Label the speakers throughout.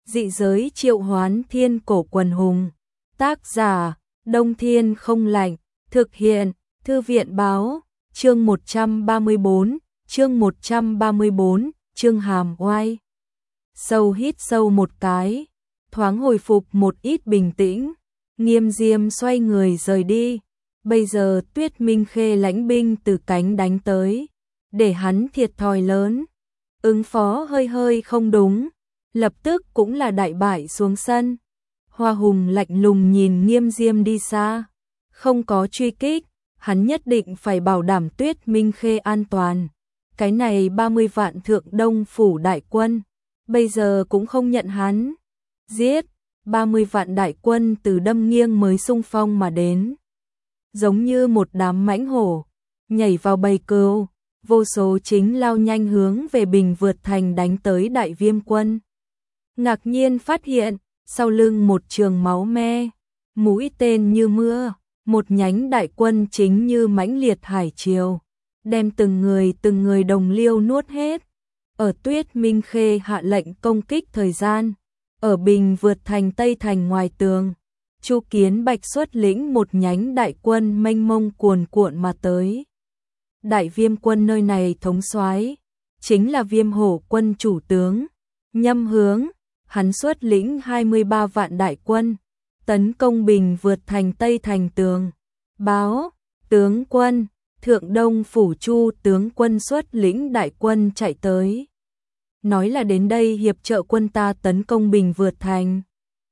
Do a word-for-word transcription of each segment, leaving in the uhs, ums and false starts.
Speaker 1: Dị giới triệu hoán thiên cổ quần hùng. Tác giả, Đông Thiên Không Lạnh. Thực hiện, Thư viện báo. Chương một trăm ba mươi tư, chương một trăm ba mươi tư, chương hàm oai. Sâu hít sâu một cái, thoáng hồi phục một ít bình tĩnh, Nghiêm Diêm xoay người rời đi. Bây giờ Tuyết Minh Khê lãnh binh từ cánh đánh tới, để hắn thiệt thòi lớn. Ứng phó hơi hơi không đúng, lập tức cũng là đại bại xuống sân. Hoa Hùng lạnh lùng nhìn Nghiêm Diêm đi xa, không có truy kích, hắn nhất định phải bảo đảm Tuyết Minh Khê an toàn. Cái này ba mươi vạn thượng đông phủ đại quân, bây giờ cũng không nhận hắn. Giết, ba mươi vạn đại quân từ đâm nghiêng mới xung phong mà đến. Giống như một đám mãnh hổ, nhảy vào bầy cừu, vô số chính lao nhanh hướng về Bình Vượt Thành đánh tới Đại Viêm quân. Ngạc nhiên phát hiện, sau lưng một trường máu me, mũi tên như mưa, một nhánh đại quân chính như mãnh liệt hải triều, đem từng người từng người đồng liêu nuốt hết. Ở Tuyết Minh Khê hạ lệnh công kích thời gian, ở Bình Vượt Thành Tây Thành ngoài tường, Chu Kiến Bạch xuất lĩnh một nhánh đại quân mênh mông cuồn cuộn mà tới. Đại Viêm quân nơi này thống soái chính là Viêm Hổ quân chủ tướng Nhâm Hướng, hắn xuất lĩnh hai mươi ba vạn đại quân, tấn công Bình Vượt Thành Tây Thành tường. Báo, tướng quân, Thượng Đông phủ Chu tướng quân xuất lĩnh đại quân chạy tới, nói là đến đây hiệp trợ quân ta tấn công Bình Vượt Thành.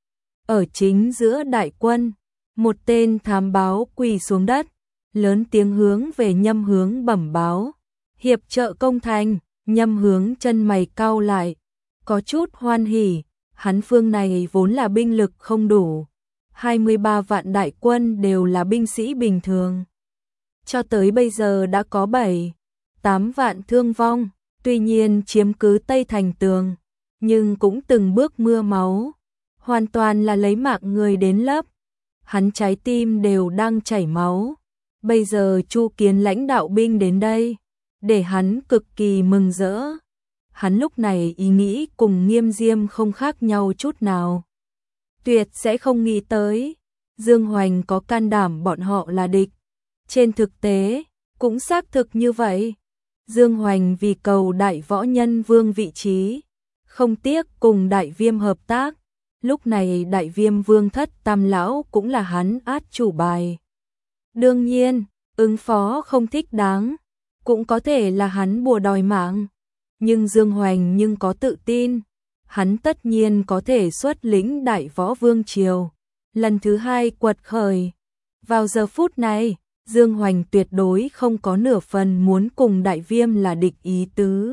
Speaker 1: Ở chính giữa đại quân, một tên thám báo quỳ xuống đất, lớn tiếng hướng về Nhâm Hướng bẩm báo, hiệp trợ công thành. Nhâm Hướng chân mày cau lại, có chút hoan hỉ, hắn phương này vốn là binh lực không đủ, hai mươi ba vạn đại quân đều là binh sĩ bình thường. Cho tới bây giờ đã có bảy, tám vạn thương vong, tuy nhiên chiếm cứ Tây Thành tường, nhưng cũng từng bước mưa máu, hoàn toàn là lấy mạng người đến lấp. Hắn trái tim đều đang chảy máu. Bây giờ Chu Kiến lãnh đạo binh đến đây, để hắn cực kỳ mừng rỡ. Hắn lúc này ý nghĩ cùng Nghiêm Diêm không khác nhau chút nào. Tuyệt sẽ không nghĩ tới Dương Hoành có can đảm bọn họ là địch. Trên thực tế, cũng xác thực như vậy. Dương Hoành vì cầu đại võ nhân vương vị trí, không tiếc cùng Đại Viêm hợp tác. Lúc này Đại Viêm vương thất tam lão cũng là hắn át chủ bài. Đương nhiên, ứng phó không thích đáng, cũng có thể là hắn bùa đòi mạng. Nhưng Dương Hoành nhưng có tự tin, hắn tất nhiên có thể xuất lĩnh Đại Võ Vương Triều, lần thứ hai quật khởi. Vào giờ phút này, Dương Hoành tuyệt đối không có nửa phần muốn cùng Đại Viêm là địch ý tứ.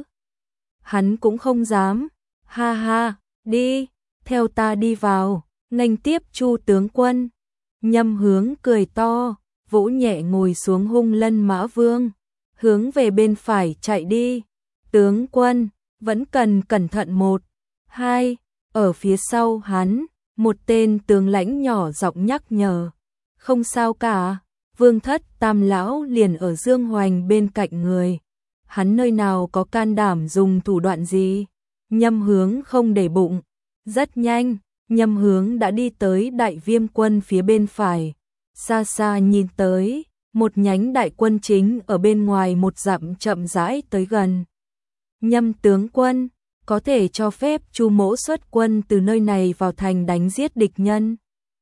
Speaker 1: Hắn cũng không dám, ha ha, đi, theo ta đi vào, nghênh tiếp Chu tướng quân. Nhâm Hướng cười to, vỗ nhẹ ngồi xuống Hung Lân Mã Vương, hướng về bên phải chạy đi. Tướng quân, vẫn cần cẩn thận một, hai, ở phía sau hắn, một tên tướng lãnh nhỏ giọng nhắc nhở. Không sao cả, Vương thất tam lão liền ở Dương Hoành bên cạnh người. Hắn nơi nào có can đảm dùng thủ đoạn gì? Nhâm Hướng không để bụng. Rất nhanh, Nhâm Hướng đã đi tới Đại Viêm quân phía bên phải. Xa xa nhìn tới, một nhánh đại quân chính ở bên ngoài một dặm chậm rãi tới gần. Nhâm tướng quân, có thể cho phép Chu mỗ xuất quân từ nơi này vào thành đánh giết địch nhân.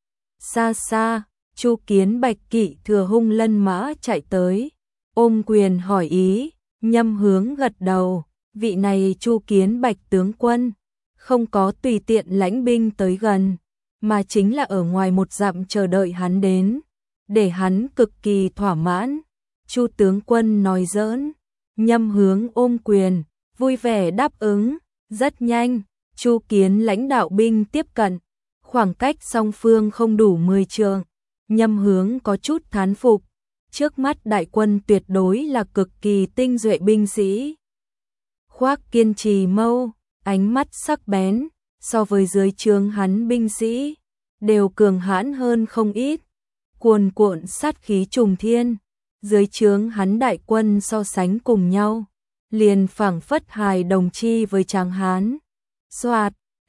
Speaker 1: Xa xa, Chu Kiến Bạch kỵ thừa Hung Lân mã chạy tới, ôm quyền hỏi ý. Nhâm Hướng gật đầu, vị này Chu Kiến Bạch tướng quân, không có tùy tiện lãnh binh tới gần, mà chính là ở ngoài một dặm chờ đợi hắn đến, để hắn cực kỳ thỏa mãn. Chu tướng quân nói giỡn. Nhâm Hướng ôm quyền, vui vẻ đáp ứng. Rất nhanh, Chu Kiến lãnh đạo binh tiếp cận, khoảng cách song phương không đủ mười trượng. Nhâm Hướng có chút thán phục, trước mắt đại quân tuyệt đối là cực kỳ tinh duệ binh sĩ. Khoác kiên trì mâu, ánh mắt sắc bén, so với dưới trướng hắn binh sĩ, đều cường hãn hơn không ít. Cuồn cuộn sát khí trùng thiên, dưới trướng hắn đại quân so sánh cùng nhau, liền phảng phất hài đồng chi với tráng hán. Soạt,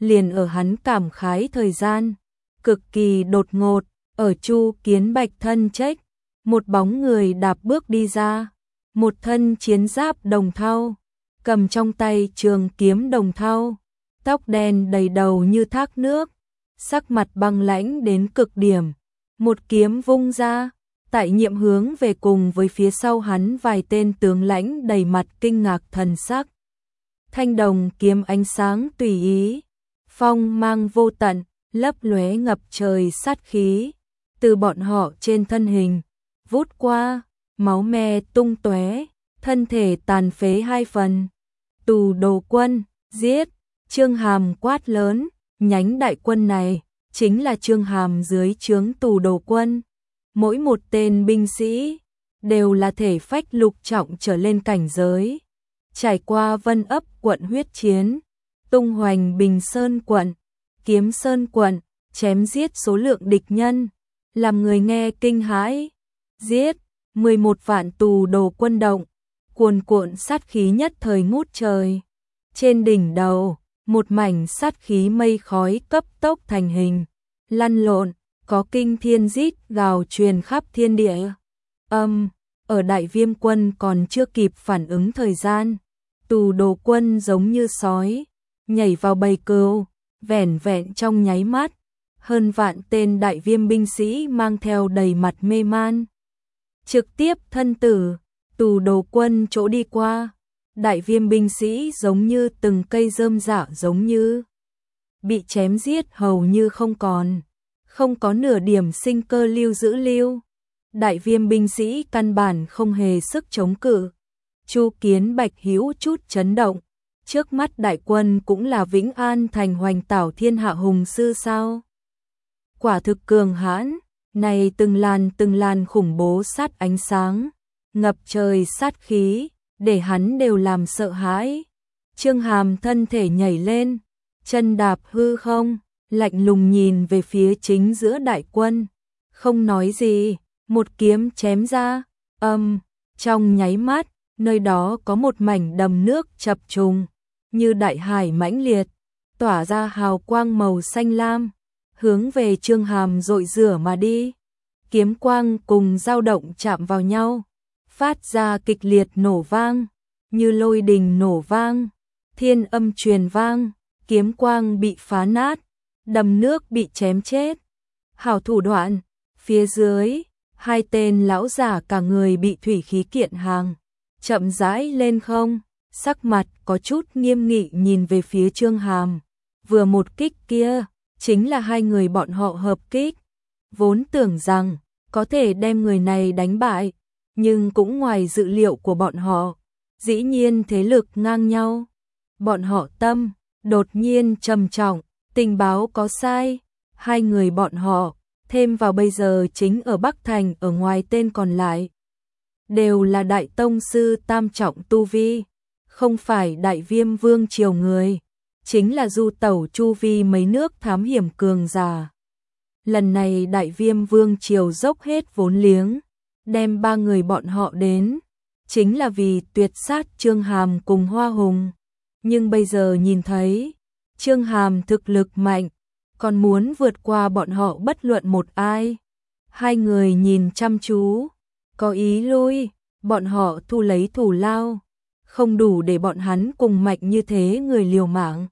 Speaker 1: liền ở hắn cảm khái thời gian, cực kỳ đột ngột, ở Chu Kiến Bạch thân trách, một bóng người đạp bước đi ra, một thân chiến giáp đồng thau, cầm trong tay trường kiếm đồng thau, tóc đen đầy đầu như thác nước, sắc mặt băng lãnh đến cực điểm, một kiếm vung ra, tại nhiệm hướng về cùng với phía sau hắn vài tên tướng lãnh đầy mặt kinh ngạc thần sắc. Thanh đồng kiếm ánh sáng tùy ý, phong mang vô tận, lấp lóe ngập trời sát khí, từ bọn họ trên thân hình vút qua, máu me tung tóe, thân thể tàn phế hai phần. Tù Đồ Quân, giết! Trương Hàm quát lớn, nhánh đại quân này chính là Trương Hàm dưới trướng Tù Đồ Quân. Mỗi một tên binh sĩ đều là thể phách lục trọng trở lên cảnh giới. Trải qua Vân Ấp quận huyết chiến, tung hoành Bình Sơn quận, Kiếm Sơn quận, chém giết số lượng địch nhân, làm người nghe kinh hãi. Giết! mười một vạn Tù Đồ Quân động, cuồn cuộn sát khí nhất thời ngút trời. Trên đỉnh đầu, một mảnh sát khí mây khói cấp tốc thành hình, lăn lộn, có kinh thiên rít gào truyền khắp thiên địa. Âm, ở Đại Viêm quân còn chưa kịp phản ứng thời gian, Tù Đồ Quân giống như sói, nhảy vào bầy cừu, vẻn vẹn trong nháy mắt, hơn vạn tên Đại Viêm binh sĩ mang theo đầy mặt mê man, trực tiếp thân tử. Tù Đồ Quân chỗ đi qua, Đại Viêm binh sĩ giống như từng cây rơm rạ giống như bị chém giết hầu như không còn, không có nửa điểm sinh cơ lưu giữ lưu. Đại Viêm binh sĩ căn bản không hề sức chống cự. Chu Kiến Bạch hữu chút chấn động, trước mắt đại quân cũng là Vĩnh An thành hoành tảo thiên hạ hùng sư sao? Quả thực cường hãn, này từng làn từng làn khủng bố sát ánh sáng, ngập trời sát khí, để hắn đều làm sợ hãi. Trương Hàm thân thể nhảy lên, chân đạp hư không, lạnh lùng nhìn về phía chính giữa đại quân, không nói gì, một kiếm chém ra, âm, trong nháy mắt, nơi đó có một mảnh đầm nước chập trùng, như đại hải mãnh liệt, tỏa ra hào quang màu xanh lam, hướng về Trương Hàm dội rửa mà đi. Kiếm quang cùng dao động chạm vào nhau, phát ra kịch liệt nổ vang, như lôi đình nổ vang, thiên âm truyền vang, kiếm quang bị phá nát, đầm nước bị chém chết. Hảo thủ đoạn, phía dưới, hai tên lão giả cả người bị thủy khí kiện hàng, chậm rãi lên không, sắc mặt có chút nghiêm nghị nhìn về phía Trương Hàm. Vừa một kích kia, chính là hai người bọn họ hợp kích, vốn tưởng rằng có thể đem người này đánh bại, nhưng cũng ngoài dự liệu của bọn họ, dĩ nhiên thế lực ngang nhau. Bọn họ tâm đột nhiên trầm trọng, tình báo có sai, hai người bọn họ thêm vào bây giờ chính ở Bắc Thành, ở ngoài tên còn lại đều là đại tông sư tam trọng tu vi, không phải Đại Viêm vương triều người, chính là du tẩu chu vi mấy nước thám hiểm cường giả. Lần này Đại Viêm vương triều dốc hết vốn liếng, đem ba người bọn họ đến, chính là vì tuyệt sát Trương Hàm cùng Hoa Hùng. Nhưng bây giờ nhìn thấy, Trương Hàm thực lực mạnh, còn muốn vượt qua bọn họ bất luận một ai. Hai người nhìn chăm chú, có ý lui, bọn họ thu lấy thủ lao, không đủ để bọn hắn cùng mạnh như thế người liều mạng.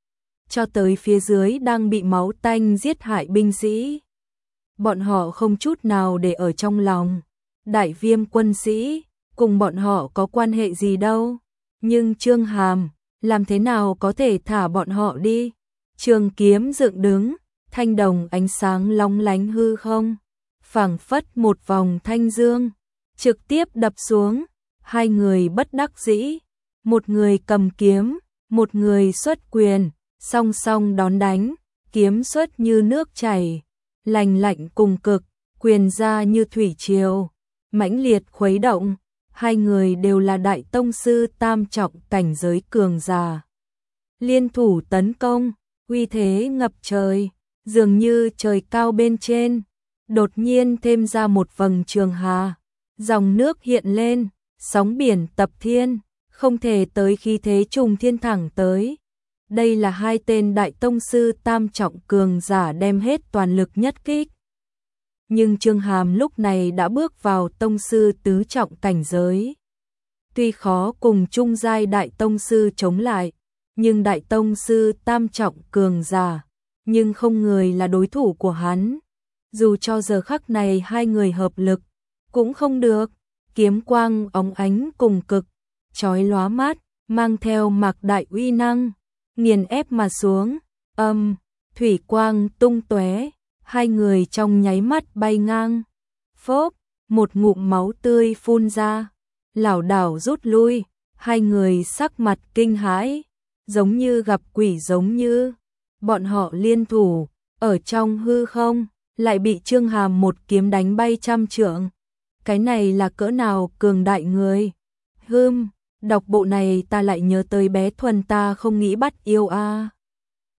Speaker 1: Cho tới phía dưới đang bị máu tanh giết hại binh sĩ, bọn họ không chút nào để ở trong lòng. Đại Viêm quân sĩ, cùng bọn họ có quan hệ gì đâu. Nhưng Trương Hàm, làm thế nào có thể thả bọn họ đi? Trường kiếm dựng đứng, thanh đồng ánh sáng long lánh hư không, phảng phất một vòng thanh dương, trực tiếp đập xuống. Hai người bất đắc dĩ, một người cầm kiếm, một người xuất quyền, song song đón đánh, kiếm xuất như nước chảy, lành lạnh cùng cực, quyền ra như thủy triều, mãnh liệt khuấy động. Hai người đều là đại tông sư tam trọng cảnh giới cường giả, liên thủ tấn công, uy thế ngập trời, dường như trời cao bên trên, đột nhiên thêm ra một vầng trường hà, dòng nước hiện lên, sóng biển tập thiên, không thể tới khí thế trùng thiên thẳng tới. Đây là hai tên đại tông sư tam trọng cường giả đem hết toàn lực nhất kích. Nhưng Trương Hàm lúc này đã bước vào tông sư tứ trọng cảnh giới. Tuy khó cùng trung giai đại tông sư chống lại, nhưng đại tông sư tam trọng cường giả, nhưng không người là đối thủ của hắn. Dù cho giờ khắc này hai người hợp lực, cũng không được. Kiếm quang óng ánh cùng cực, chói lóa mắt, mang theo mạc đại uy năng, nghiền ép mà xuống, âm, thủy quang tung tóe, hai người trong nháy mắt bay ngang. Phốp, một ngụm máu tươi phun ra, lảo đảo rút lui, hai người sắc mặt kinh hãi, giống như gặp quỷ giống như. Bọn họ liên thủ, ở trong hư không, lại bị Trương Hàm một kiếm đánh bay trăm trượng. Cái này là cỡ nào cường đại người. Hừm, đọc bộ này ta lại nhớ tới bé Thuần ta không nghĩ bắt yêu a.